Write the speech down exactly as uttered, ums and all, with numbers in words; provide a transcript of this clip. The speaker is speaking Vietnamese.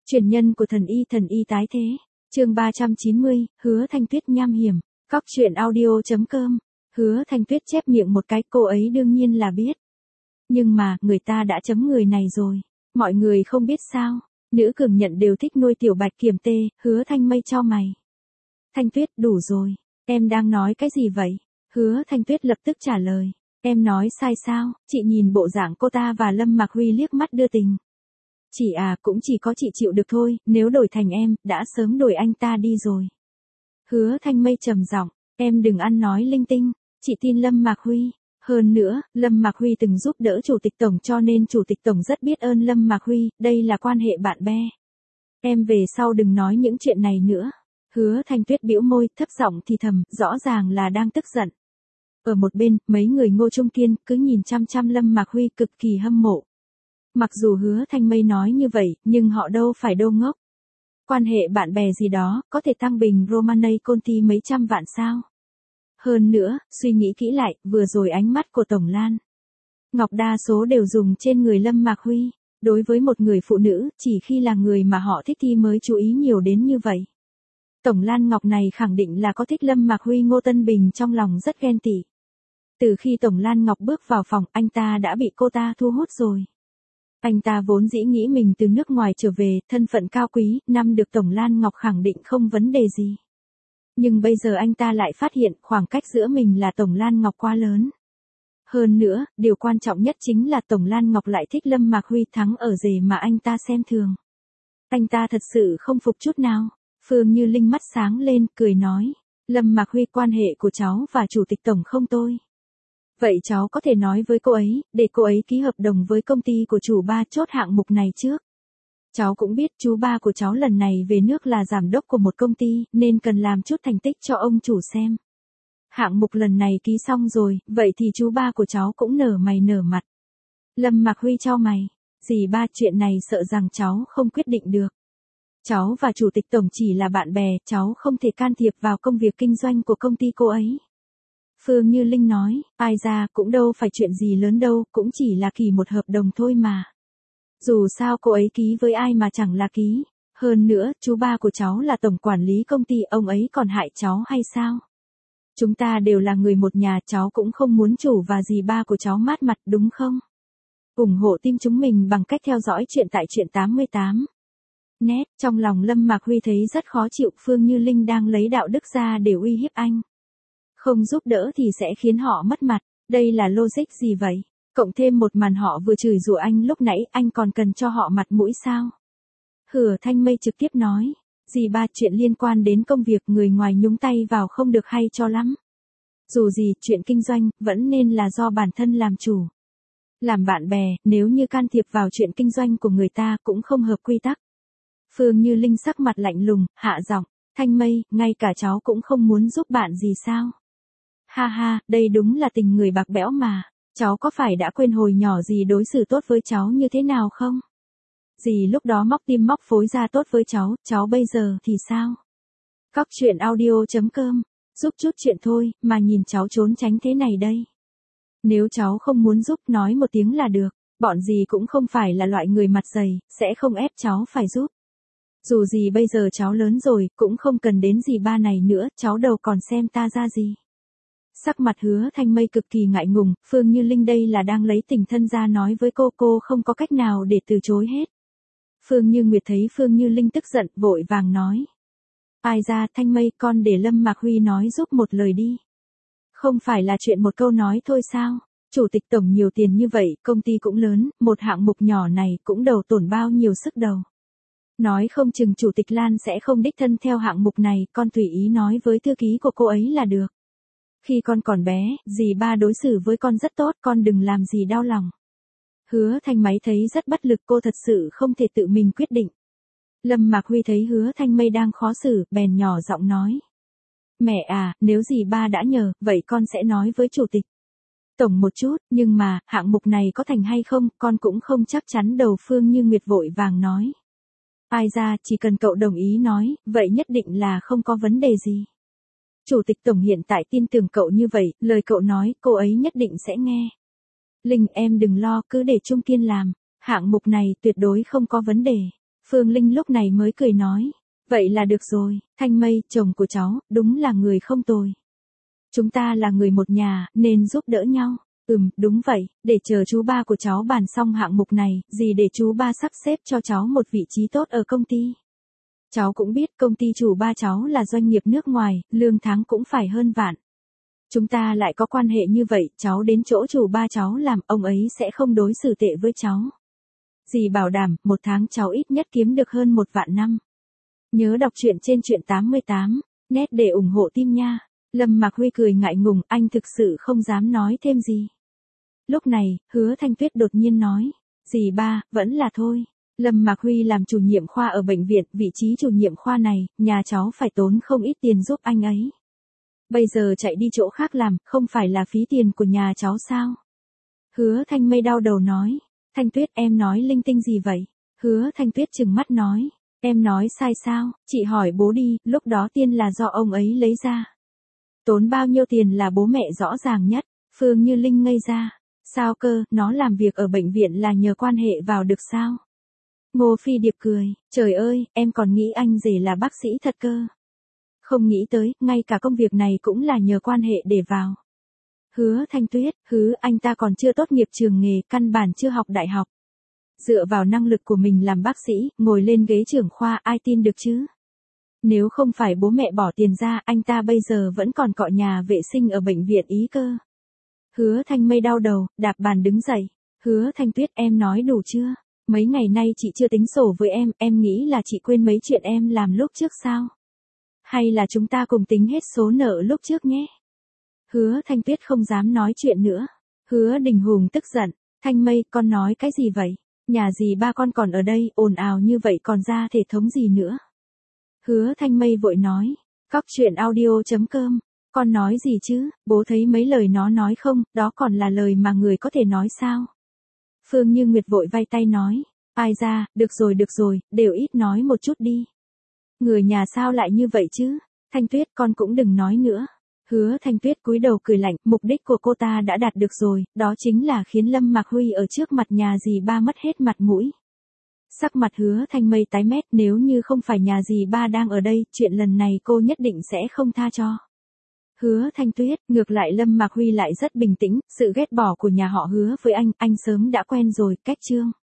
Truyền nhân của thần y thần y tái thế. Chương ba trăm chín mươi, Hứa Thanh Tuyết nham hiểm. Cóc truyện audio chấm com. Hứa Thanh Tuyết chép miệng một cái, cô ấy đương nhiên là biết. Nhưng mà, người ta đã chấm người này rồi. Mọi người không biết sao. Nữ cường nhận đều thích nuôi tiểu bạch kiểm tê, Hứa Thanh Mây cho mày. Thanh Tuyết, đủ rồi. Em đang nói cái gì vậy? Hứa Thanh Tuyết lập tức trả lời. Em nói sai sao? Chị nhìn bộ dạng cô ta và Lâm Mạc Huy liếc mắt đưa tình. Chị à, cũng chỉ có chị chịu được thôi, nếu đổi thành em, đã sớm đuổi anh ta đi rồi. Hứa Thanh Mây trầm giọng, em đừng ăn nói linh tinh, chị tin Lâm Mạc Huy. Hơn nữa, Lâm Mạc Huy từng giúp đỡ Chủ tịch Tổng cho nên Chủ tịch Tổng rất biết ơn Lâm Mạc Huy, đây là quan hệ bạn bè. Em về sau đừng nói những chuyện này nữa. Hứa Thanh Tuyết bĩu môi, thấp giọng thì thầm, rõ ràng là đang tức giận. Ở một bên, mấy người Ngô Trung Kiên cứ nhìn chăm chăm Lâm Mạc Huy cực kỳ hâm mộ. Mặc dù Hứa Thanh Mây nói như vậy, nhưng họ đâu phải đô ngốc. Quan hệ bạn bè gì đó, có thể tăng bình Romanei Conti mấy trăm vạn sao. Hơn nữa, suy nghĩ kỹ lại, vừa rồi ánh mắt của Tổng Lan Ngọc đa số đều dùng trên người Lâm Mạc Huy. Đối với một người phụ nữ, chỉ khi là người mà họ thích thì mới chú ý nhiều đến như vậy. Tổng Lan Ngọc này khẳng định là có thích Lâm Mạc Huy. Ngô Tân Bình trong lòng rất ghen tị. Từ khi Tổng Lan Ngọc bước vào phòng, anh ta đã bị cô ta thu hút rồi. Anh ta vốn dĩ nghĩ mình từ nước ngoài trở về, thân phận cao quý, năm được Tổng Lan Ngọc khẳng định không vấn đề gì. Nhưng bây giờ anh ta lại phát hiện khoảng cách giữa mình là Tổng Lan Ngọc quá lớn. Hơn nữa, điều quan trọng nhất chính là Tổng Lan Ngọc lại thích Lâm Mạc Huy thắng ở rể mà anh ta xem thường. Anh ta thật sự không phục chút nào. Phương Như Linh mắt sáng lên, cười nói. Lâm Mạc Huy quan hệ của cháu và Chủ tịch Tổng không tôi. Vậy cháu có thể nói với cô ấy, để cô ấy ký hợp đồng với công ty của chủ ba chốt hạng mục này trước. Cháu cũng biết chú ba của cháu lần này về nước là giám đốc của một công ty, nên cần làm chút thành tích cho ông chủ xem. Hạng mục lần này ký xong rồi, vậy thì chú ba của cháu cũng nở mày nở mặt. Lâm Mạc Huy chau mày. Dì ba, chuyện này sợ rằng cháu không quyết định được. Cháu và Chủ tịch Tổng chỉ là bạn bè, cháu không thể can thiệp vào công việc kinh doanh của công ty cô ấy. Phương Như Linh nói, ai ra cũng đâu phải chuyện gì lớn đâu, cũng chỉ là ký một hợp đồng thôi mà. Dù sao cô ấy ký với ai mà chẳng là ký. Hơn nữa, chú ba của cháu là tổng quản lý công ty, ông ấy còn hại cháu hay sao? Chúng ta đều là người một nhà, cháu cũng không muốn chủ và dì ba của cháu mát mặt đúng không? ủng hộ team chúng mình bằng cách theo dõi chuyện tại truyện tám mươi tám. Nét, trong lòng Lâm Mạc Huy thấy rất khó chịu, Phương Như Linh đang lấy đạo đức ra để uy hiếp anh. Không giúp đỡ thì sẽ khiến họ mất mặt, đây là logic gì vậy? Cộng thêm một màn họ vừa chửi rủa anh lúc nãy, anh còn cần cho họ mặt mũi sao? Hứa Thanh Mây trực tiếp nói, dì ba, chuyện liên quan đến công việc người ngoài nhúng tay vào không được hay cho lắm. Dù gì, chuyện kinh doanh, vẫn nên là do bản thân làm chủ. Làm bạn bè, nếu như can thiệp vào chuyện kinh doanh của người ta cũng không hợp quy tắc. Phương Như Linh sắc mặt lạnh lùng, hạ giọng, Thanh Mây, ngay cả cháu cũng không muốn giúp bạn gì sao? Ha ha, đây đúng là tình người bạc bẽo mà, cháu có phải đã quên hồi nhỏ dì đối xử tốt với cháu như thế nào không? Dì lúc đó móc tim móc phối ra tốt với cháu, cháu bây giờ thì sao? Cóc truyện audio chấm com, giúp chút chuyện thôi, mà nhìn cháu trốn tránh thế này đây. Nếu cháu không muốn giúp nói một tiếng là được, bọn dì cũng không phải là loại người mặt dày, sẽ không ép cháu phải giúp. Dù gì bây giờ cháu lớn rồi, cũng không cần đến dì ba này nữa, cháu đâu còn xem ta ra gì. Sắc mặt Hứa Thanh Mây cực kỳ ngại ngùng, Phương Như Linh đây là đang lấy tình thân ra nói với cô, cô không có cách nào để từ chối hết. Phương Như Nguyệt thấy Phương Như Linh tức giận, vội vàng nói. Ai ra, Thanh Mây, con để Lâm Mạc Huy nói giúp một lời đi. Không phải là chuyện một câu nói thôi sao? Chủ tịch Tổng nhiều tiền như vậy, công ty cũng lớn, một hạng mục nhỏ này cũng đầu tổn bao nhiêu sức đầu. Nói không chừng Chủ tịch Lan sẽ không đích thân theo hạng mục này, con tùy ý nói với thư ký của cô ấy là được. Khi con còn bé, dì ba đối xử với con rất tốt, con đừng làm gì đau lòng. Hứa Thanh Máy thấy rất bất lực, cô thật sự không thể tự mình quyết định. Lâm Mạc Huy thấy Hứa Thanh Mây đang khó xử, bèn nhỏ giọng nói. Mẹ à, nếu dì ba đã nhờ, vậy con sẽ nói với Chủ tịch Tổng một chút, nhưng mà, hạng mục này có thành hay không, con cũng không chắc chắn. Đầu Phương Như Nguyệt vội vàng nói. Ai ra, chỉ cần cậu đồng ý nói, vậy nhất định là không có vấn đề gì. Chủ tịch Tổng hiện tại tin tưởng cậu như vậy, lời cậu nói, cô ấy nhất định sẽ nghe. Linh, em đừng lo, cứ để Trung Kiên làm, hạng mục này tuyệt đối không có vấn đề. Phương Linh lúc này mới cười nói, vậy là được rồi, Thanh Mây, chồng của cháu, đúng là người không tồi. Chúng ta là người một nhà, nên giúp đỡ nhau. Ừm, đúng vậy, để chờ chú ba của cháu bàn xong hạng mục này, gì để chú ba sắp xếp cho cháu một vị trí tốt ở công ty. Cháu cũng biết công ty chủ ba cháu là doanh nghiệp nước ngoài, lương tháng cũng phải hơn vạn. Chúng ta lại có quan hệ như vậy, cháu đến chỗ chủ ba cháu làm, ông ấy sẽ không đối xử tệ với cháu. Dì bảo đảm, một tháng cháu ít nhất kiếm được hơn một vạn năm. Nhớ đọc truyện trên truyện tám mươi tám, nét để ủng hộ team nha. Lâm Mạc Huy cười ngại ngùng, anh thực sự không dám nói thêm gì. Lúc này, Hứa Thanh Tuyết đột nhiên nói, dì ba, vẫn là thôi. Lâm Mạc Huy làm chủ nhiệm khoa ở bệnh viện, vị trí chủ nhiệm khoa này, nhà cháu phải tốn không ít tiền giúp anh ấy. Bây giờ chạy đi chỗ khác làm, không phải là phí tiền của nhà cháu sao? Hứa Thanh Mây đau đầu nói, Thanh Tuyết em nói linh tinh gì vậy? Hứa Thanh Tuyết trừng mắt nói, em nói sai sao, chị hỏi bố đi, lúc đó tiền là do ông ấy lấy ra. Tốn bao nhiêu tiền là bố mẹ rõ ràng nhất, Phương Như Linh ngây ra, sao cơ, nó làm việc ở bệnh viện là nhờ quan hệ vào được sao? Ngô Phi Điệp cười, trời ơi, em còn nghĩ anh rể là bác sĩ thật cơ. Không nghĩ tới, ngay cả công việc này cũng là nhờ quan hệ để vào. Hứa Thanh Tuyết, hứ anh ta còn chưa tốt nghiệp trường nghề, căn bản chưa học đại học. Dựa vào năng lực của mình làm bác sĩ, ngồi lên ghế trưởng khoa, ai tin được chứ? Nếu không phải bố mẹ bỏ tiền ra, anh ta bây giờ vẫn còn cọ nhà vệ sinh ở bệnh viện ý cơ. Hứa Thanh Mây đau đầu, đạp bàn đứng dậy. Hứa Thanh Tuyết em nói đủ chưa? Mấy ngày nay chị chưa tính sổ với em, em nghĩ là chị quên mấy chuyện em làm lúc trước sao? Hay là chúng ta cùng tính hết số nợ lúc trước nhé? Hứa Thanh Tuyết không dám nói chuyện nữa. Hứa Đình Hùng tức giận, Thanh Mây, con nói cái gì vậy? Nhà dì ba con còn ở đây, ồn ào như vậy còn ra thể thống gì nữa? Hứa Thanh Mây vội nói, cóc truyện audio chấm com, con nói gì chứ, bố thấy mấy lời nó nói không, đó còn là lời mà người có thể nói sao? Phương Như Nguyệt vội vay tay nói, ai ra, được rồi được rồi, đều ít nói một chút đi. Người nhà sao lại như vậy chứ? Thanh Tuyết con cũng đừng nói nữa. Hứa Thanh Tuyết cúi đầu cười lạnh, mục đích của cô ta đã đạt được rồi, đó chính là khiến Lâm Mạc Huy ở trước mặt nhà dì ba mất hết mặt mũi. Sắc mặt Hứa Thanh Mây tái mét, nếu như không phải nhà dì ba đang ở đây, chuyện lần này cô nhất định sẽ không tha cho. Hứa Thanh Tuyết, ngược lại Lâm Mạc Huy lại rất bình tĩnh, sự ghét bỏ của nhà họ Hứa với anh, anh sớm đã quen rồi, cách chương.